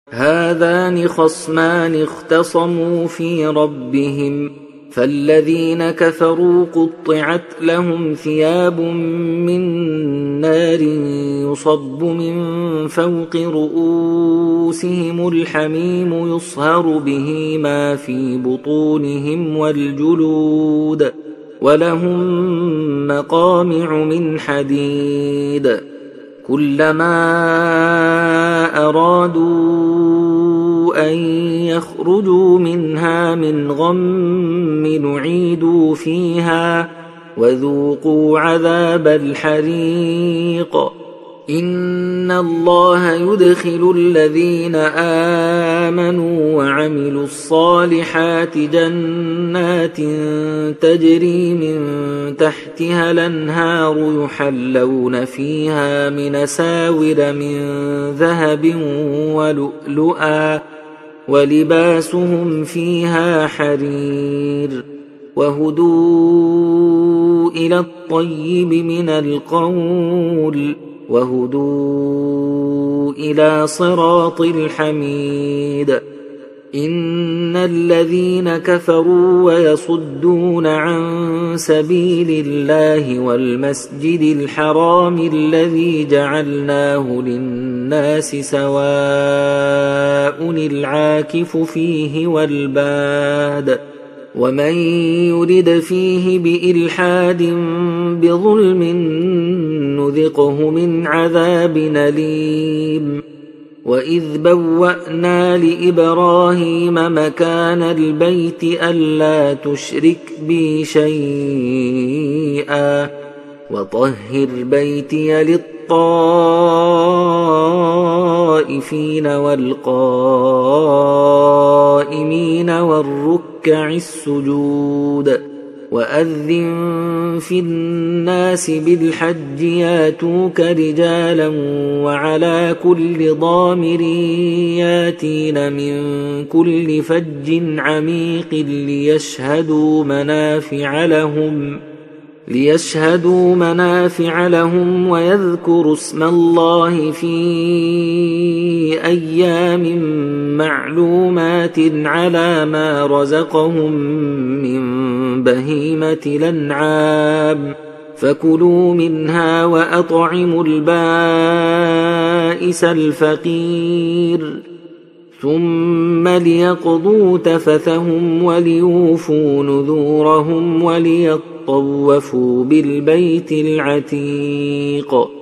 هذان خصمان اختصموا في ربهم فالذين كفروا قطعت لهم ثياب من نار يصب من فوق رؤوسهم الحميم يصهر به ما في بطونهم والجلود ولهم مقامع من حديد كلما أرادوا أن يخرجوا منها من غم نعيدوا فيها وذوقوا عذاب الحريق إن الله يدخل الذين آمنوا وعملوا الصالحات جنات تجري من تحتها الأنهار يحلون فيها من أساور من ذهب ولؤلؤا ولباسهم فيها حرير وهدوا إلى الطيب من القول وهدوا إلى صراط الحميد إن الذين كفروا ويصدون عن سبيل الله والمسجد الحرام الذي جعلناه للناس سواء العاكف فيه والباد ومن يرد فيه بإلحاد بظلم نذقه من عذاب أليم وإذ بوأنا لإبراهيم مكان البيت ألا تشرك بي شيئا وطهر بيتي للطائفين والقائمين والركع السجود وأذن في الناس بالحج ياتوك رجالا وعلى كل ضامر ياتين من كل فج عميق ليشهدوا منافع لهم ويذكروا اسم الله في أيام معلومات على ما رزقهم من بهيمة الأنعام فكلوا منها وأطعموا البائس الفقير ثم ليقضوا تفثهم وليوفوا نذورهم وليطوفوا بالبيت العتيق